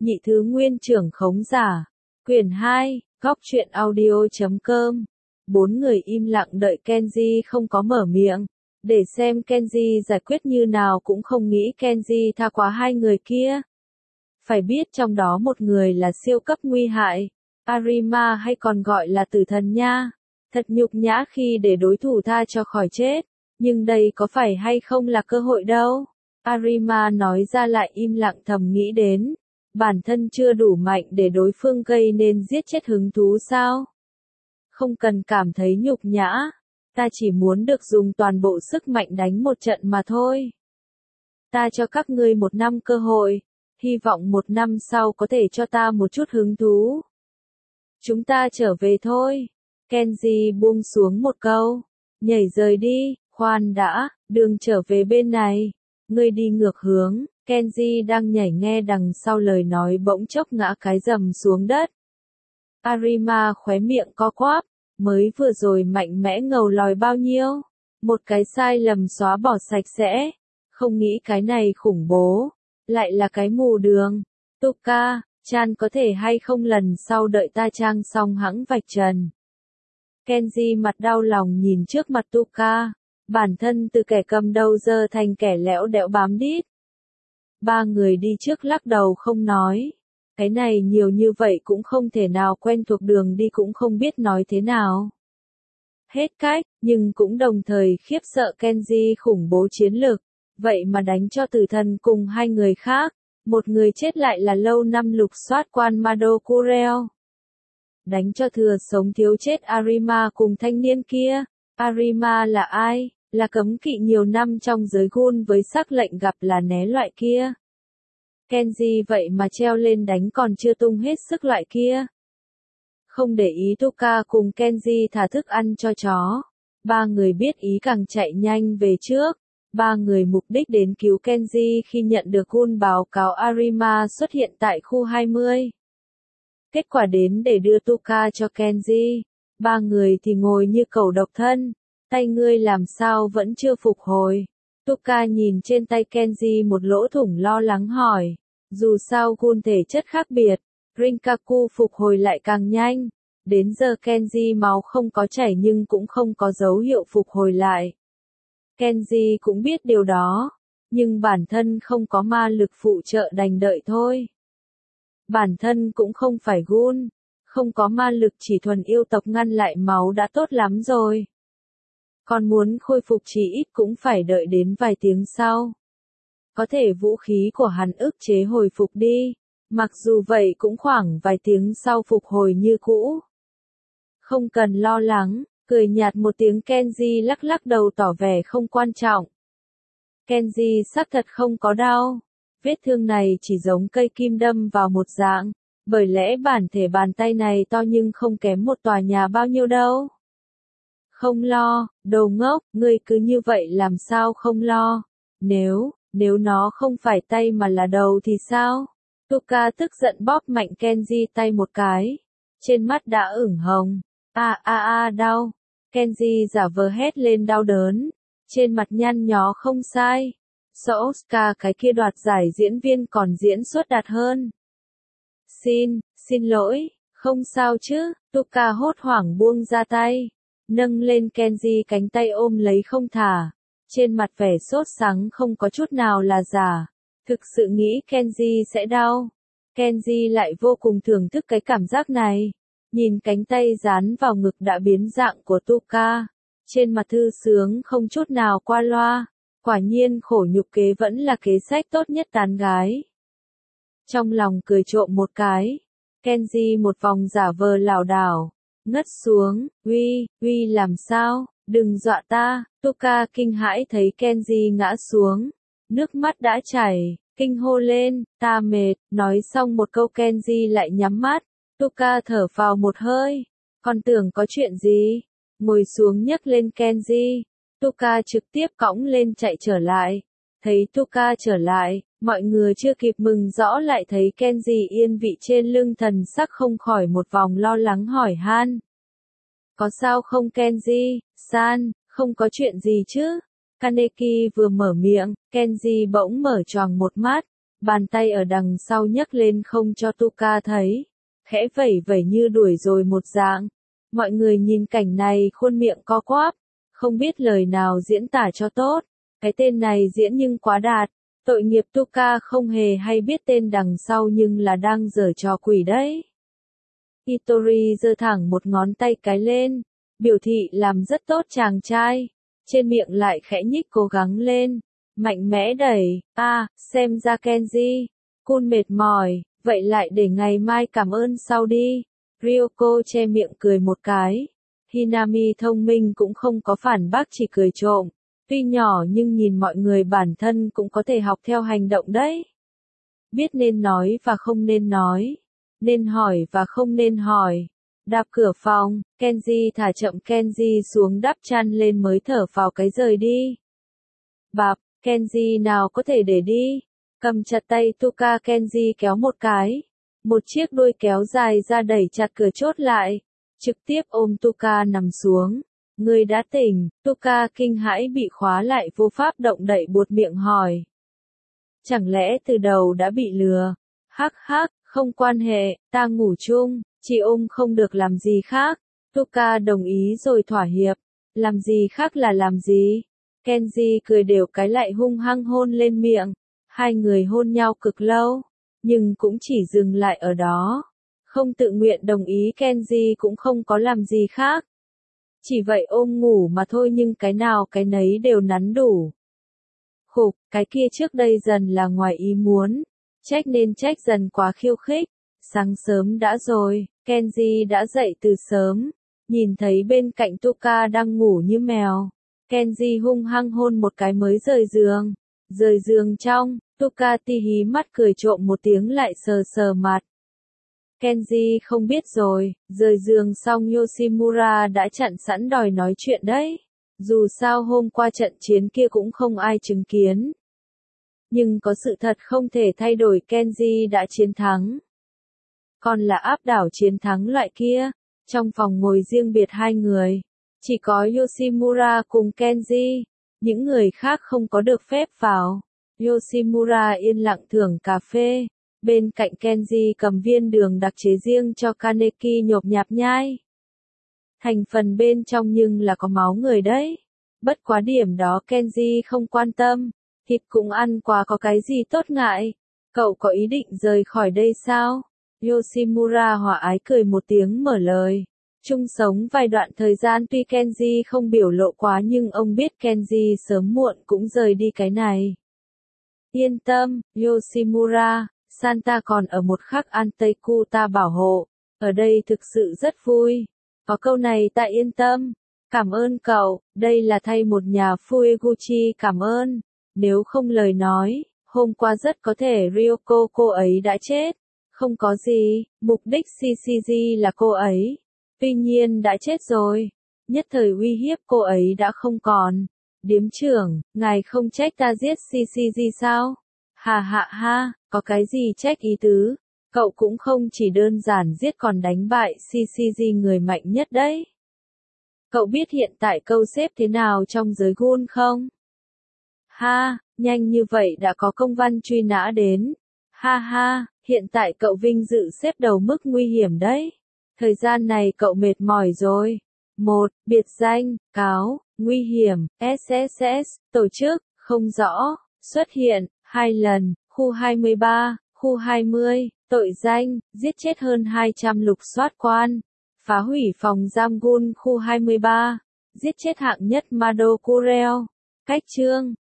Nhị thứ nguyên trưởng khống giả. Quyển 2, góc truyện audio.com. Bốn người im lặng đợi Kenji không có mở miệng, để xem Kenji giải quyết như nào cũng không nghĩ Kenji tha quá hai người kia. Phải biết trong đó một người là siêu cấp nguy hại, Arima hay còn gọi là tử thần nha. Thật nhục nhã khi để đối thủ tha cho khỏi chết, nhưng đây có phải hay không là cơ hội đâu. Arima nói ra lại im lặng thầm nghĩ đến, bản thân chưa đủ mạnh để đối phương gây nên giết chết hứng thú sao? Không cần cảm thấy nhục nhã, ta chỉ muốn được dùng toàn bộ sức mạnh đánh một trận mà thôi. Ta cho các ngươi 1 năm cơ hội, hy vọng 1 năm sau có thể cho ta một chút hứng thú. Chúng ta trở về thôi. Kenji buông xuống một câu, nhảy rời đi. Khoan đã, đường trở về bên này, ngươi đi ngược hướng. Kenji đang nhảy nghe đằng sau lời nói bỗng chốc ngã cái rầm xuống đất. Arima khóe miệng co quắp, mới vừa rồi mạnh mẽ ngầu lòi bao nhiêu, một cái sai lầm xóa bỏ sạch sẽ, không nghĩ cái này khủng bố, lại là cái mù đường. Tuka-chan có thể hay không lần sau đợi ta trang xong hẵng vạch trần. Kenji mặt đau lòng nhìn trước mặt Tuka, bản thân từ kẻ cầm đầu giờ thành kẻ lẽo đẽo bám đít. Ba người đi trước lắc đầu không nói. Cái này nhiều như vậy cũng không thể nào quen thuộc đường đi cũng không biết nói thế nào. Hết cách, nhưng cũng đồng thời khiếp sợ Kenji khủng bố chiến lược, vậy mà đánh cho tử thần cùng hai người khác, một người chết lại là lâu năm lục soát quan Mado Kureo. Đánh cho thừa sống thiếu chết Arima cùng thanh niên kia. Arima là ai? Là cấm kỵ nhiều năm trong giới gun với sắc lệnh gặp là né loại kia. Kenji vậy mà treo lên đánh còn chưa tung hết sức loại kia. Không để ý Tuka cùng Kenji thả thức ăn cho chó. Ba người biết ý càng chạy nhanh về trước. Ba người mục đích đến cứu Kenji khi nhận được gun báo cáo Arima xuất hiện tại khu 20. Kết quả đến để đưa Tuka cho Kenji. Ba người thì ngồi như cẩu độc thân. Tay ngươi làm sao vẫn chưa phục hồi? Tuka nhìn trên tay Kenji một lỗ thủng lo lắng hỏi. Dù sao gun thể chất khác biệt, Rinkaku phục hồi lại càng nhanh. Đến giờ Kenji máu không có chảy nhưng cũng không có dấu hiệu phục hồi lại. Kenji cũng biết điều đó, nhưng bản thân không có ma lực phụ trợ đành đợi thôi. Bản thân cũng không phải gun, không có ma lực chỉ thuần yêu tộc ngăn lại máu đã tốt lắm rồi. Còn muốn khôi phục chỉ ít cũng phải đợi đến vài tiếng sau. Có thể vũ khí của hắn ức chế hồi phục đi, mặc dù vậy cũng khoảng vài tiếng sau phục hồi như cũ. Không cần lo lắng, cười nhạt một tiếng Kenji lắc lắc đầu tỏ vẻ không quan trọng. Kenji xác thật không có đau, vết thương này chỉ giống cây kim đâm vào một dạng, bởi lẽ bản thể bàn tay này to nhưng không kém một tòa nhà bao nhiêu đâu. Không lo, đồ ngốc, ngươi cứ như vậy làm sao không lo, nếu nó không phải tay mà là đầu thì sao? Tuka tức giận bóp mạnh Kenji tay một cái, trên mắt đã ửng hồng, đau, Kenji giả vờ hét lên đau đớn, trên mặt nhăn nhó không sai, so Oscar cái kia đoạt giải diễn viên còn diễn xuất đạt hơn. Xin lỗi, không sao chứ, Tuka hốt hoảng buông ra tay, nâng lên Kenji cánh tay ôm lấy không thả. Trên mặt vẻ sốt sắng không có chút nào là giả. Thực sự nghĩ Kenji sẽ đau. Kenji lại vô cùng thưởng thức cái cảm giác này. Nhìn cánh tay dán vào ngực đã biến dạng của Tuka. Trên mặt thư sướng không chút nào qua loa. Quả nhiên khổ nhục kế vẫn là kế sách tốt nhất tán gái. Trong lòng cười trộm một cái. Kenji một vòng giả vờ lảo đảo. Ngất xuống. Uy làm sao? Đừng dọa ta. Tuka kinh hãi thấy Kenji ngã xuống, nước mắt đã chảy, kinh hô lên, ta mệt, nói xong một câu Kenji lại nhắm mắt, Tuka thở phào một hơi, còn tưởng có chuyện gì, ngồi xuống nhấc lên Kenji, Tuka trực tiếp cõng lên chạy trở lại, thấy Tuka trở lại, mọi người chưa kịp mừng rõ lại thấy Kenji yên vị trên lưng thần sắc không khỏi một vòng lo lắng hỏi han. Có sao không Kenji-san? Không có chuyện gì chứ? Kaneki vừa mở miệng, Kenji bỗng mở choàng một mắt, Bàn tay ở đằng sau nhấc lên không cho Tuka thấy, khẽ vẩy vẩy như đuổi rồi một dạng. Mọi người nhìn cảnh này khuôn miệng co quắp, không biết lời nào diễn tả cho tốt. Cái tên này diễn nhưng quá đạt, tội nghiệp Tuka không hề hay biết tên đằng sau nhưng là đang giở trò quỷ đấy. Hitori giơ thẳng một ngón tay cái lên, biểu thị làm rất tốt chàng trai, trên miệng lại khẽ nhích cố gắng lên, mạnh mẽ đẩy, xem ra Kenji, Kun mệt mỏi, vậy lại để ngày mai cảm ơn sau đi. Ryoko che miệng cười một cái, Hinami thông minh cũng không có phản bác chỉ cười trộm, tuy nhỏ nhưng nhìn mọi người bản thân cũng có thể học theo hành động đấy. Biết nên nói và không nên nói, nên hỏi và không nên hỏi. Đạp cửa phòng, Kenji thả chậm Kenji xuống đắp chăn lên mới thở phào cái rời đi. Bạp, Kenji nào có thể để đi, cầm chặt tay Tuka Kenji kéo một cái. Một chiếc đuôi kéo dài ra đẩy chặt cửa chốt lại, trực tiếp ôm Tuka nằm xuống. Người đã tỉnh, Tuka kinh hãi bị khóa lại vô pháp động đậy buột miệng hỏi. Chẳng lẽ từ đầu đã bị lừa? Hắc hắc, không quan hệ, ta ngủ chung, chỉ ôm không được làm gì khác. Tuka đồng ý rồi thỏa hiệp. Làm gì khác là làm gì? Kenji cười đều cái lại hung hăng hôn lên miệng. Hai người hôn nhau cực lâu, nhưng cũng chỉ dừng lại ở đó. Không tự nguyện đồng ý Kenji cũng không có làm gì khác. Chỉ vậy ôm ngủ mà thôi nhưng cái nào cái nấy đều nắn đủ. Khục, cái kia trước đây dần là ngoài ý muốn. Trách nên trách dần quá khiêu khích. Sáng sớm đã rồi, Kenji đã dậy từ sớm. Nhìn thấy bên cạnh Tuka đang ngủ như mèo. Kenji hung hăng hôn một cái mới rời giường. Rời giường trong, Tuka ti hí mắt cười trộm một tiếng lại sờ sờ mặt. Kenji không biết rồi, rời giường xong Yoshimura đã chặn sẵn đòi nói chuyện đấy. Dù sao hôm qua trận chiến kia cũng không ai chứng kiến. Nhưng có sự thật không thể thay đổi Kenji đã chiến thắng. Còn là áp đảo chiến thắng loại kia, trong phòng ngồi riêng biệt hai người. Chỉ có Yoshimura cùng Kenji, những người khác không có được phép vào. Yoshimura yên lặng thưởng cà phê, bên cạnh Kenji cầm viên đường đặc chế riêng cho Kaneki nhộp nhạp nhai. Thành phần bên trong nhưng là có máu người đấy. Bất quá điểm đó Kenji không quan tâm, thịt cũng ăn quá có cái gì tốt ngại. Cậu có ý định rời khỏi đây sao? Yoshimura hòa ái cười một tiếng mở lời. Chung sống vài đoạn thời gian tuy Kenji không biểu lộ quá nhưng ông biết Kenji sớm muộn cũng rời đi cái này. Yên tâm, Yoshimura, Santa còn ở một khắc Anteiku ta bảo hộ. Ở đây thực sự rất vui. Có câu này ta yên tâm. Cảm ơn cậu, đây là thay một nhà Fueguchi cảm ơn. Nếu không lời nói, hôm qua rất có thể Ryoko cô ấy đã chết. Không có gì, mục đích CCG là cô ấy. Tuy nhiên đã chết rồi. Nhất thời uy hiếp cô ấy đã không còn. Điếm trưởng, ngài không trách ta giết CCG sao? Hà hạ ha, có cái gì trách ý tứ? Cậu cũng không chỉ đơn giản giết còn đánh bại CCG người mạnh nhất đấy. Cậu biết hiện tại câu xếp thế nào trong giới gun không? Ha, nhanh như vậy đã có công văn truy nã đến. Ha ha, hiện tại cậu vinh dự xếp đầu mức nguy hiểm đấy. Thời gian này cậu mệt mỏi rồi. 1. Biệt danh, cáo, nguy hiểm, SSS, tổ chức, không rõ, xuất hiện, 2 lần, khu 23, khu 20, tội danh, giết chết hơn 200 lục soát quan, phá hủy phòng giam gun khu 23, giết chết hạng nhất Mado Kureo. Cách chương